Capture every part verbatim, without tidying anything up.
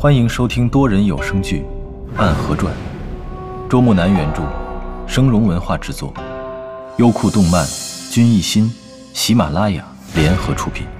欢迎收听多人有声剧《暗河传》，周木南原著，声荣文化制作，优酷动漫、君艺心、喜马拉雅联合出品。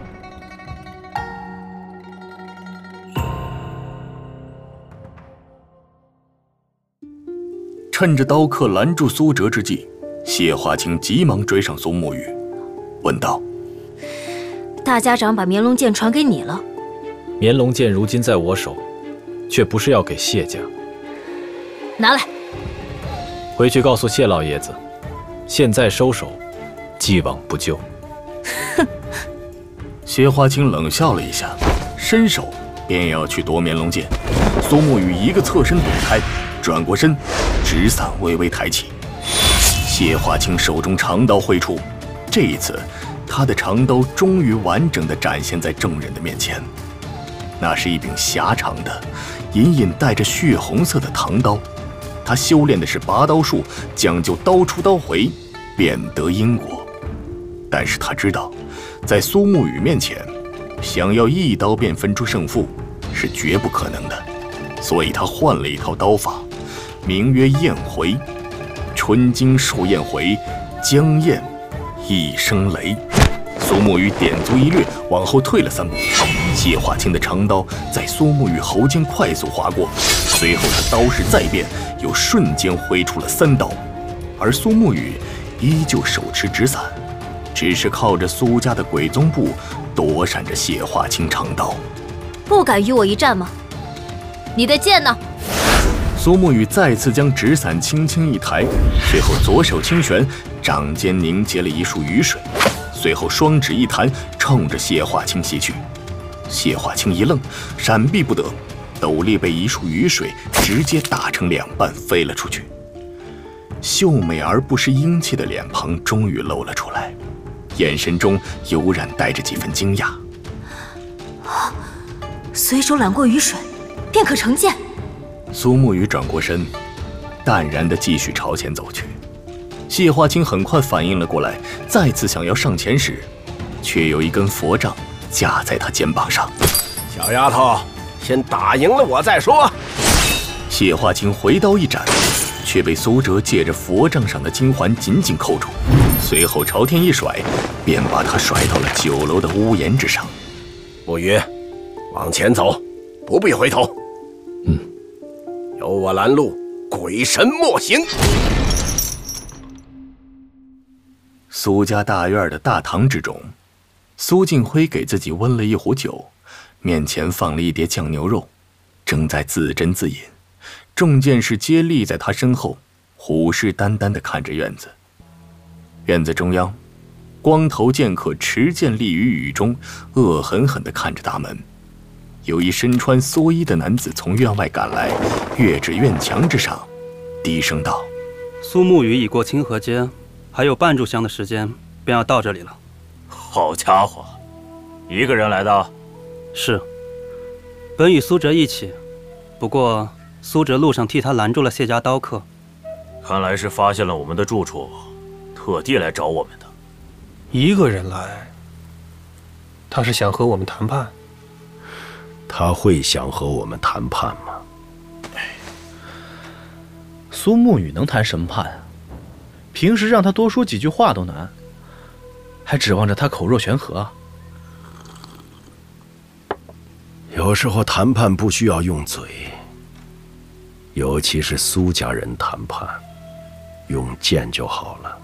趁着刀客拦住苏哲之际，谢华清急忙追上苏沐雨，问道： 大家长把绵龙剑传给你了？ 绵龙剑如今在我手，却不是要给谢家。 拿来， 回去告诉谢老爷子，现在收手，既往不咎。 哼！ 谢华清冷笑了一下，伸手便要去夺绵龙剑。苏沐雨一个侧身躲开，转过身，纸伞微微抬起。谢华清手中长刀挥出，这一次他的长刀终于完整地展现在众人的面前。那是一柄狭长的、隐隐带着血红色的唐刀。他修炼的是拔刀术，讲究刀出刀回，便得因果。但是他知道，在苏沐雨面前，想要一刀便分出胜负是绝不可能的。所以他换了一套刀法，名曰焰回。春经数焰回，江焰一声雷。苏沐雨点足一掠，往后退了三步。谢华清的长刀在苏沐雨喉间快速划过，随后他刀势再变，又瞬间挥出了三刀。而苏沐雨依旧手持纸伞，只是靠着苏家的鬼踪步躲闪着谢华清长刀。 不敢与我一战吗？你的剑呢？ 苏沐雨再次将纸伞轻轻一抬，随后左手轻旋，掌间凝结了一束雨水，随后双指一弹，冲着谢华清袭去。谢华清一愣，闪避不得，斗笠被一束雨水直接打成两半，飞了出去。秀美而不失英气的脸庞终于露了出来，眼神中悠然带着几分惊讶。 随手揽过雨水，便可成剑。 苏沐雨转过身，淡然地继续朝前走去。谢华清很快反应了过来，再次想要上前时，却有一根佛杖架在他肩膀上。 小丫头，先打赢了我再说。 谢华清回刀一斩，却被苏哲借着佛杖上的金环紧紧扣住，随后朝天一甩，便把他甩到了九楼的屋檐之上。 沐雨，往前走，不必回头。 嗯， 有我拦路，鬼神莫行。 苏家大院的大堂之中，苏静辉给自己温了一壶酒，面前放了一碟酱牛肉，正在自斟自饮。众剑士皆立在他身后，虎视眈眈地看着院子。院子中央，光头剑客持剑立于雨中，恶狠狠地看着大门。有一身穿蓑衣的男子从院外赶来，跃至院墙之上，低声道： 苏沐雨已过清河街，还有半炷香的时间便要到这里了。 好家伙，一个人来的？ 是，本与苏哲一起，不过苏哲路上替他拦住了谢家刀客。 看来是发现了我们的住处，特地来找我们的。 一个人来，他是想和我们谈判？ 他会想和我们谈判吗？ 苏沐雨能谈什么判啊？平时让他多说几句话都难，还指望着他口若悬河？ 有时候谈判不需要用嘴，尤其是苏家人谈判，用剑就好了。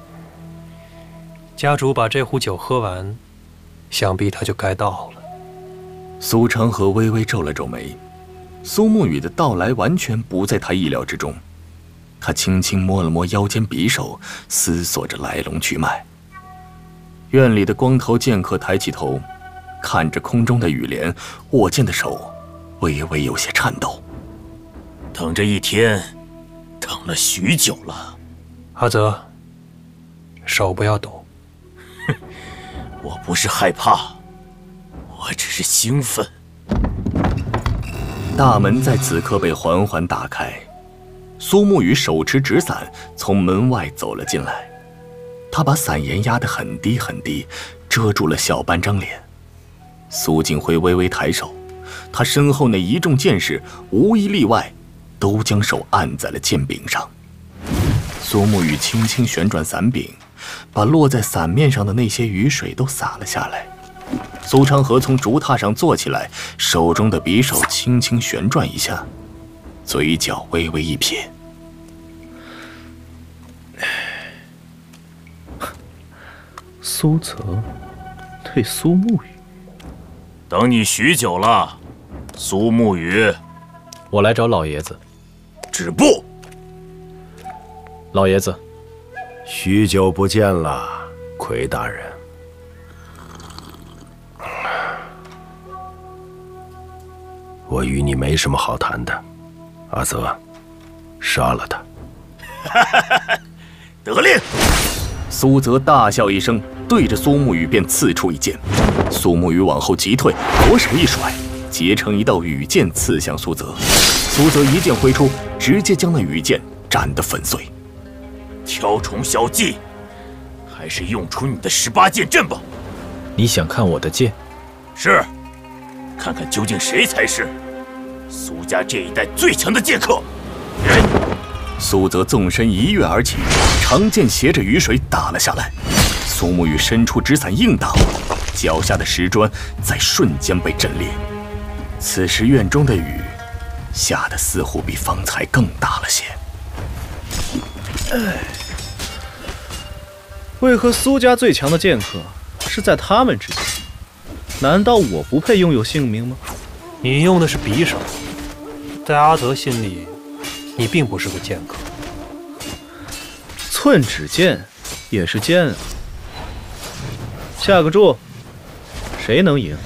家主把这壶酒喝完，想必他就该到了。 苏长河微微皱了皱眉，苏沐雨的到来完全不在他意料之中。他轻轻摸了摸腰间匕首，思索着来龙去脉。院里的光头剑客抬起头，看着空中的雨帘，握剑的手微微有些颤抖。 等这一天，等了许久了。 阿泽，手不要抖。 哼，我不是害怕，我只是兴奋。 大门在此刻被缓缓打开，苏沐雨手持纸伞从门外走了进来。他把伞沿压得很低很低，遮住了小半张脸。苏静辉微微抬手， 他身后那一众剑士无一例外，都将手按在了剑柄上。苏沐雨轻轻旋转伞柄，把落在伞面上的那些雨水都洒了下来。苏昌河从竹榻上坐起来，手中的匕首轻轻旋转一下，嘴角微微一撇。 苏泽对苏沐雨， 等你许久了，苏沐雨。 我来找老爷子。 止步！ 老爷子， 许久不见了，奎大人。我与你没什么好谈的，阿泽，杀了他。 得令。 苏泽大笑一声，对着苏沐雨便刺出一剑。苏沐雨往后急退，左手一甩，结成一道羽箭刺向苏泽。苏泽一剑挥出，直接将那羽箭斩得粉碎。 挑虫小技，还是用出你的十八剑阵吧。 你想看我的剑？ 是，看看究竟谁才是苏家这一代最强的剑客。人。 苏泽纵身一跃而起，长剑携着雨水打了下来。苏沐雨伸出纸伞硬挡，脚下的石砖在瞬间被震裂。此时院中的雨下得似乎比方才更大了些。 哎，为何苏家最强的剑客是在他们之间？难道我不配拥有姓名吗？ 你用的是匕首，在阿泽心里，你并不是个剑客。 寸指剑也是剑啊。下个注，谁能赢？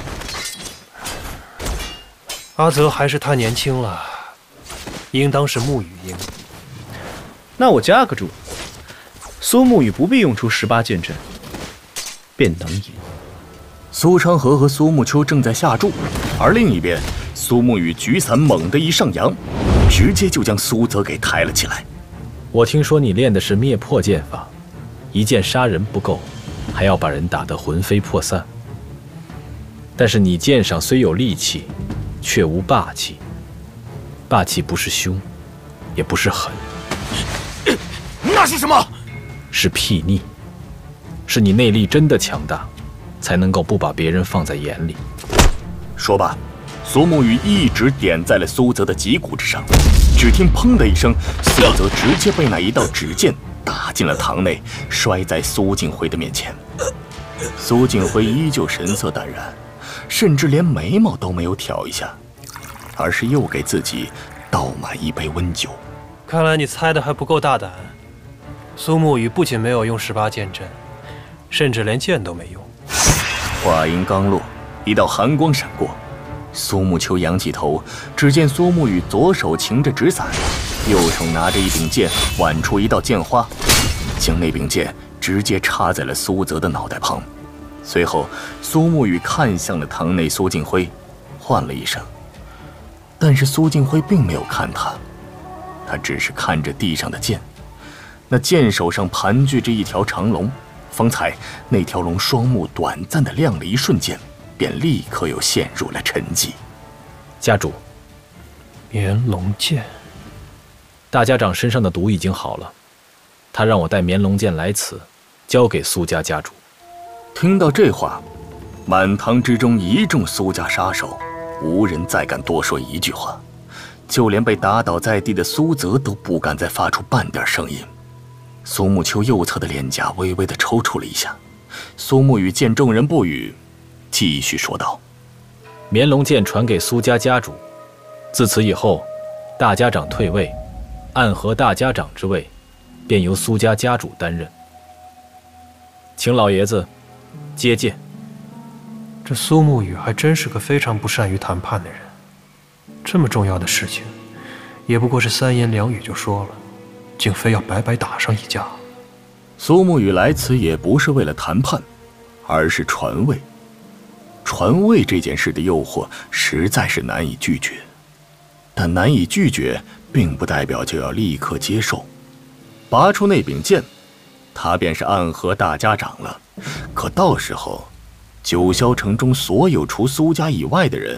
阿泽还是太年轻了，应当是沐雨赢。 那我加个注，苏沐雨不必用出十八剑阵，便能赢。 苏昌河和苏沐秋正在下注，而另一边，苏沐雨举伞猛地一上扬，直接就将苏泽给抬了起来。 我听说你练的是灭魄剑法，一剑杀人不够，还要把人打得魂飞魄散。但是你剑上虽有利气，却无霸气。霸气不是凶，也不是狠， 那是什么？ 是睥睨，是你内力真的强大，才能够不把别人放在眼里。 说罢，苏沐雨一指点在了苏泽的脊骨之上，只听砰的一声，苏泽直接被那一道指剑打进了堂内，摔在苏静辉的面前。苏静辉依旧神色淡然，甚至连眉毛都没有挑一下，而是又给自己倒满一杯温酒。 看来你猜的还不够大胆。苏沐雨不仅没有用十八剑阵，甚至连剑都没用。 话音刚落，一道寒光闪过，苏沐秋仰起头，只见苏沐雨左手擎着纸伞，右手拿着一柄剑，挽出一道剑花，将那柄剑直接插在了苏泽的脑袋旁。随后，苏沐雨看向了堂内苏静辉，唤了一声，但是苏静辉并没有看他，他只是看着地上的剑，那剑手上盘踞着一条长龙。方才那条龙双目短暂的亮了一瞬间，便立刻又陷入了沉寂。 家主， 绵龙剑， 大家长身上的毒已经好了，他让我带绵龙剑来此，交给苏家家主。 听到这话，满堂之中一众苏家杀手，无人再敢多说一句话，就连被打倒在地的苏泽都不敢再发出半点声音。苏沐秋右侧的脸颊微微的抽搐了一下，苏沐雨见众人不语，继续说道：“ 绵龙剑传给苏家家主，自此以后，大家长退位，暗河大家长之位，便由苏家家主担任。请老爷子接剑。” 这苏沐雨还真是个非常不善于谈判的人，这么重要的事情，也不过是三言两语就说了，竟非要白白打上一架。 苏沐雨来此也不是为了谈判，而是传位。传位这件事的诱惑实在是难以拒绝，但难以拒绝并不代表就要立刻接受。拔出那柄剑，他便是暗河大家长了。可到时候，九霄城中所有除苏家以外的人，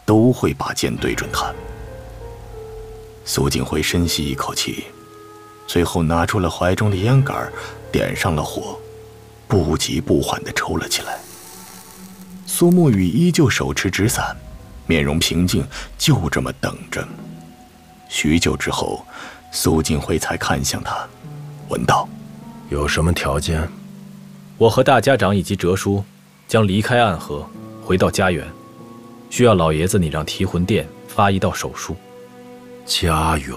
都会把剑对准他。苏静辉深吸一口气，最后拿出了怀中的烟杆，点上了火，不急不缓地抽了起来。苏沐雨依旧手持纸伞，面容平静，就这么等着。许久之后，苏静辉才看向他，问道：“ 有什么条件？” 我和大家长以及哲叔将离开暗河，回到家园，需要老爷子你让提魂殿发一道手书。 家园？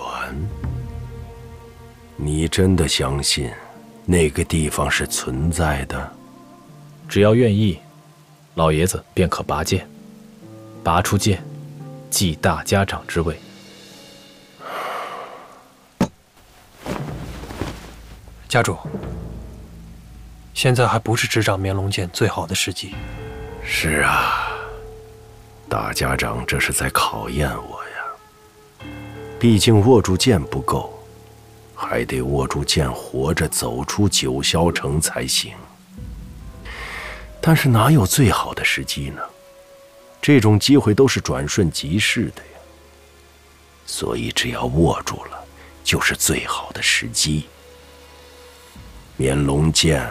你真的相信那个地方是存在的？ 只要愿意，老爷子便可拔剑，拔出剑，继大家长之位。 家主，现在还不是执掌绵龙剑最好的时机。 是啊，大家长这是在考验我呀。毕竟握住剑不够，还得握住剑活着走出九霄城才行。但是哪有最好的时机呢？这种机会都是转瞬即逝的呀。所以只要握住了，就是最好的时机。绵龙剑，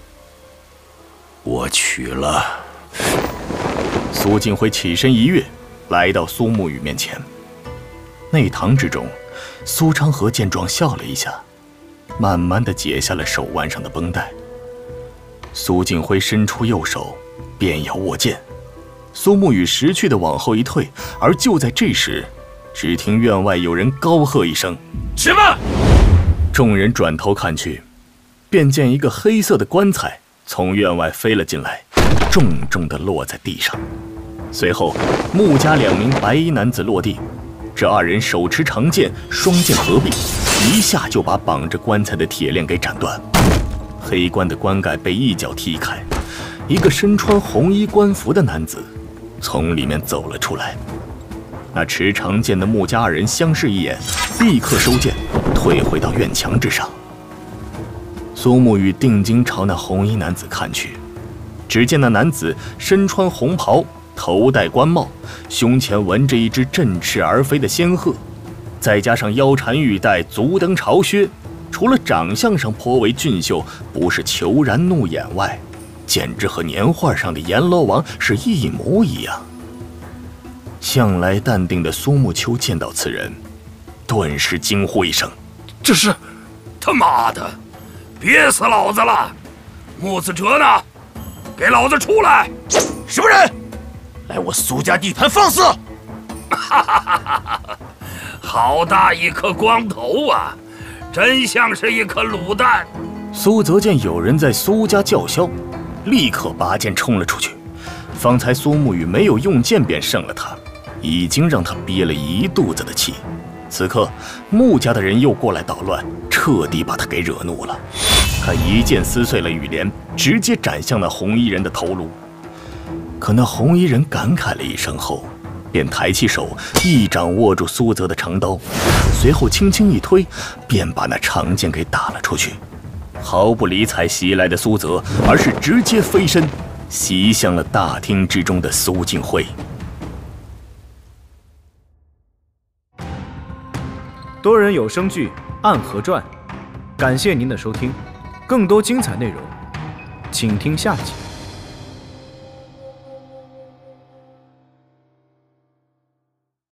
我取了。 苏静辉起身一跃，来到苏沐雨面前。内堂之中，苏昌河见状笑了一下，慢慢地解下了手腕上的绷带。苏静辉伸出右手，便要握剑。苏沐雨识趣地往后一退，而就在这时，只听院外有人高喝一声：“ 什么？” 众人转头看去，便见一个黑色的棺材从院外飞了进来，重重地落在地上。随后，穆家两名白衣男子落地，这二人手持长剑，双剑合璧，一下就把绑着棺材的铁链给斩断。黑棺的棺盖被一脚踢开，一个身穿红衣官服的男子从里面走了出来。那持长剑的穆家二人相视一眼，立刻收剑，退回到院墙之上。苏沐雨定睛朝那红衣男子看去，只见那男子身穿红袍，头戴官帽，胸前纹着一只振翅而飞的仙鹤，再加上腰缠玉带，足蹬朝靴，除了长相上颇为俊秀，不是虬髯怒眼外，简直和年画上的阎罗王是一模一样。向来淡定的苏沐秋见到此人，顿时惊呼一声：“ 这是他妈的！憋死老子了！穆子哲呢？给老子出来！什么人来我苏家地盘放肆？哈哈哈哈！好大一颗光头啊，真像是一颗卤蛋！” 苏泽见有人在苏家叫嚣，立刻拔剑冲了出去。方才苏沐雨没有用剑便胜了他，已经让他憋了一肚子的气。此刻穆家的人又过来捣乱，彻底把他给惹怒了。他一剑撕碎了羽帘，直接斩向那红衣人的头颅。可那红衣人感慨了一声后，便抬起手，一掌握住苏泽的长刀，随后轻轻一推，便把那长剑给打了出去，毫不理睬袭来的苏泽，而是直接飞身袭向了大厅之中的苏静辉。 多人有声剧《暗河传》，感谢您的收听，更多精彩内容，请听下集。